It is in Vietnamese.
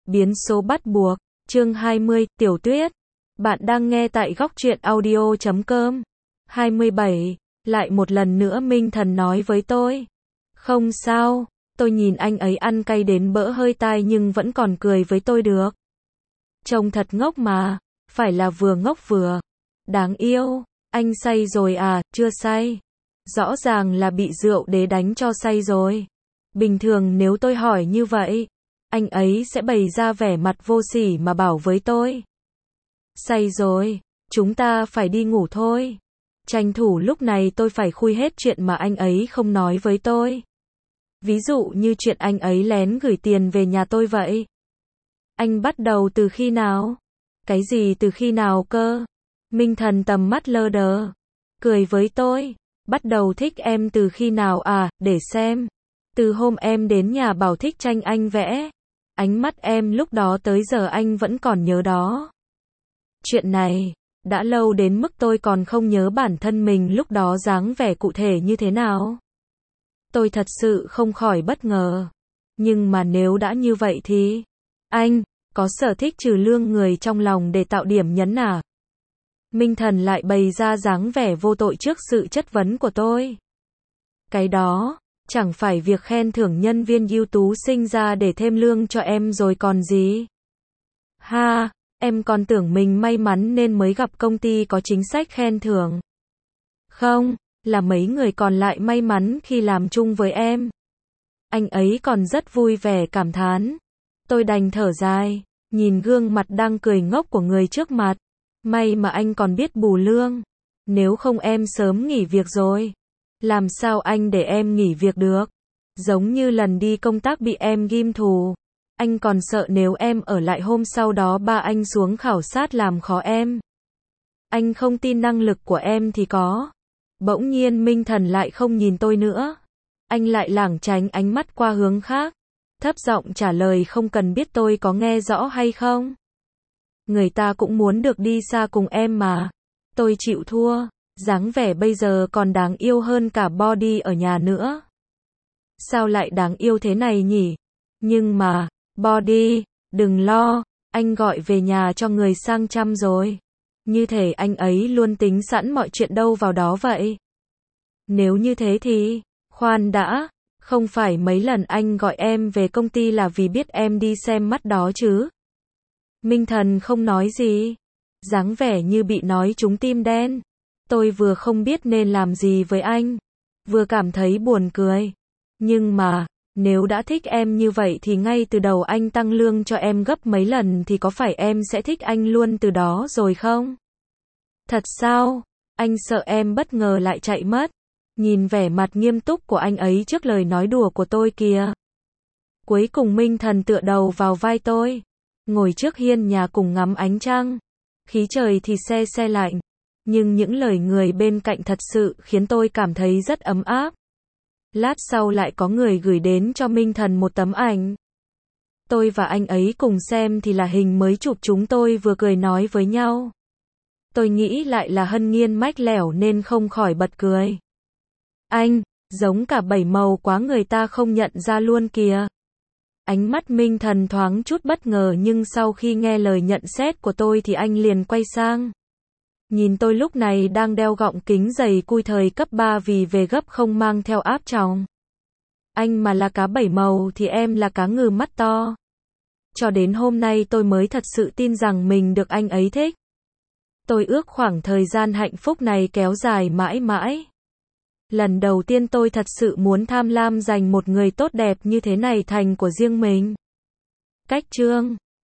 Biến số bắt buộc, chương 20, Tiểu Tuyết. Bạn đang nghe tại góc truyện audio.com. 27. Lại một lần nữa Minh Thần nói với tôi. Không sao, tôi nhìn anh ấy ăn cay đến bỡ hơi tai nhưng vẫn còn cười với tôi được. Trông thật ngốc mà, phải là vừa ngốc vừa đáng yêu. Anh say rồi à? Chưa say. Rõ ràng là bị rượu đế đánh cho say rồi. Bình thường nếu tôi hỏi như vậy, anh ấy sẽ bày ra vẻ mặt vô sỉ mà bảo với tôi. Say rồi, chúng ta phải đi ngủ thôi. Tranh thủ lúc này tôi phải khui hết chuyện mà anh ấy không nói với tôi. Ví dụ như chuyện anh ấy lén gửi tiền về nhà tôi vậy. Anh bắt đầu từ khi nào? Cái gì từ khi nào cơ? Minh Thần tầm mắt lơ đờ, cười với tôi. Bắt đầu thích em từ khi nào à? Để xem. Từ hôm em đến nhà bảo thích tranh anh vẽ. Ánh mắt em lúc đó tới giờ anh vẫn còn nhớ đó. Chuyện này đã lâu đến mức tôi còn không nhớ bản thân mình lúc đó dáng vẻ cụ thể như thế nào. Tôi thật sự không khỏi bất ngờ. Nhưng mà nếu đã như vậy thì anh có sở thích trừ lương người trong lòng để tạo điểm nhấn à? Minh Thần lại bày ra dáng vẻ vô tội trước sự chất vấn của tôi. Cái đó chẳng phải việc khen thưởng nhân viên ưu tú sinh ra để thêm lương cho em rồi còn gì? Ha, em còn tưởng mình may mắn nên mới gặp công ty có chính sách khen thưởng. Không, là mấy người còn lại may mắn khi làm chung với em. Anh ấy còn rất vui vẻ cảm thán. Tôi đành thở dài, nhìn gương mặt đang cười ngốc của người trước mặt. May mà anh còn biết bù lương. Nếu không em sớm nghỉ việc rồi. Làm sao anh để em nghỉ việc được? Giống như lần đi công tác bị em ghim thù. Anh còn sợ nếu em ở lại hôm sau đó ba anh xuống khảo sát làm khó em. Anh không tin năng lực của em thì có. Bỗng nhiên Minh Thần lại không nhìn tôi nữa. Anh lại lảng tránh ánh mắt qua hướng khác. Thấp giọng trả lời không cần biết tôi có nghe rõ hay không. Người ta cũng muốn được đi xa cùng em mà. Tôi chịu thua. Dáng vẻ bây giờ còn đáng yêu hơn cả body ở nhà nữa. Sao lại đáng yêu thế này nhỉ? Nhưng mà, body, đừng lo, anh gọi về nhà cho người sang chăm rồi. Như thể anh ấy luôn tính sẵn mọi chuyện đâu vào đó vậy. Nếu như thế thì, khoan đã, không phải mấy lần anh gọi em về công ty là vì biết em đi xem mắt đó chứ? Minh Thần không nói gì, dáng vẻ như bị nói trúng tim đen. Tôi vừa không biết nên làm gì với anh, vừa cảm thấy buồn cười. Nhưng mà, nếu đã thích em như vậy thì ngay từ đầu anh tăng lương cho em gấp mấy lần thì có phải em sẽ thích anh luôn từ đó rồi không? Thật sao? Anh sợ em bất ngờ lại chạy mất. Nhìn vẻ mặt nghiêm túc của anh ấy trước lời nói đùa của tôi kìa. Cuối cùng Minh Thần tựa đầu vào vai tôi, ngồi trước hiên nhà cùng ngắm ánh trăng. Khí trời thì se se lạnh, nhưng những lời người bên cạnh thật sự khiến tôi cảm thấy rất ấm áp. Lát sau lại có người gửi đến cho Minh Thần một tấm ảnh. Tôi và anh ấy cùng xem thì là hình mới chụp chúng tôi vừa cười nói với nhau. Tôi nghĩ lại là hân nghiên mách lẻo nên không khỏi bật cười. Anh, giống cả bảy màu quá người ta không nhận ra luôn kìa. Ánh mắt Minh Thần thoáng chút bất ngờ nhưng sau khi nghe lời nhận xét của tôi thì anh liền quay sang. Nhìn tôi lúc này đang đeo gọng kính dày cui thời cấp 3 vì về gấp không mang theo áp tròng. Anh mà là cá bảy màu thì em là cá ngừ mắt to. Cho đến hôm nay tôi mới thật sự tin rằng mình được anh ấy thích. Tôi ước khoảng thời gian hạnh phúc này kéo dài mãi mãi. Lần đầu tiên tôi thật sự muốn tham lam giành một người tốt đẹp như thế này thành của riêng mình. Cách chương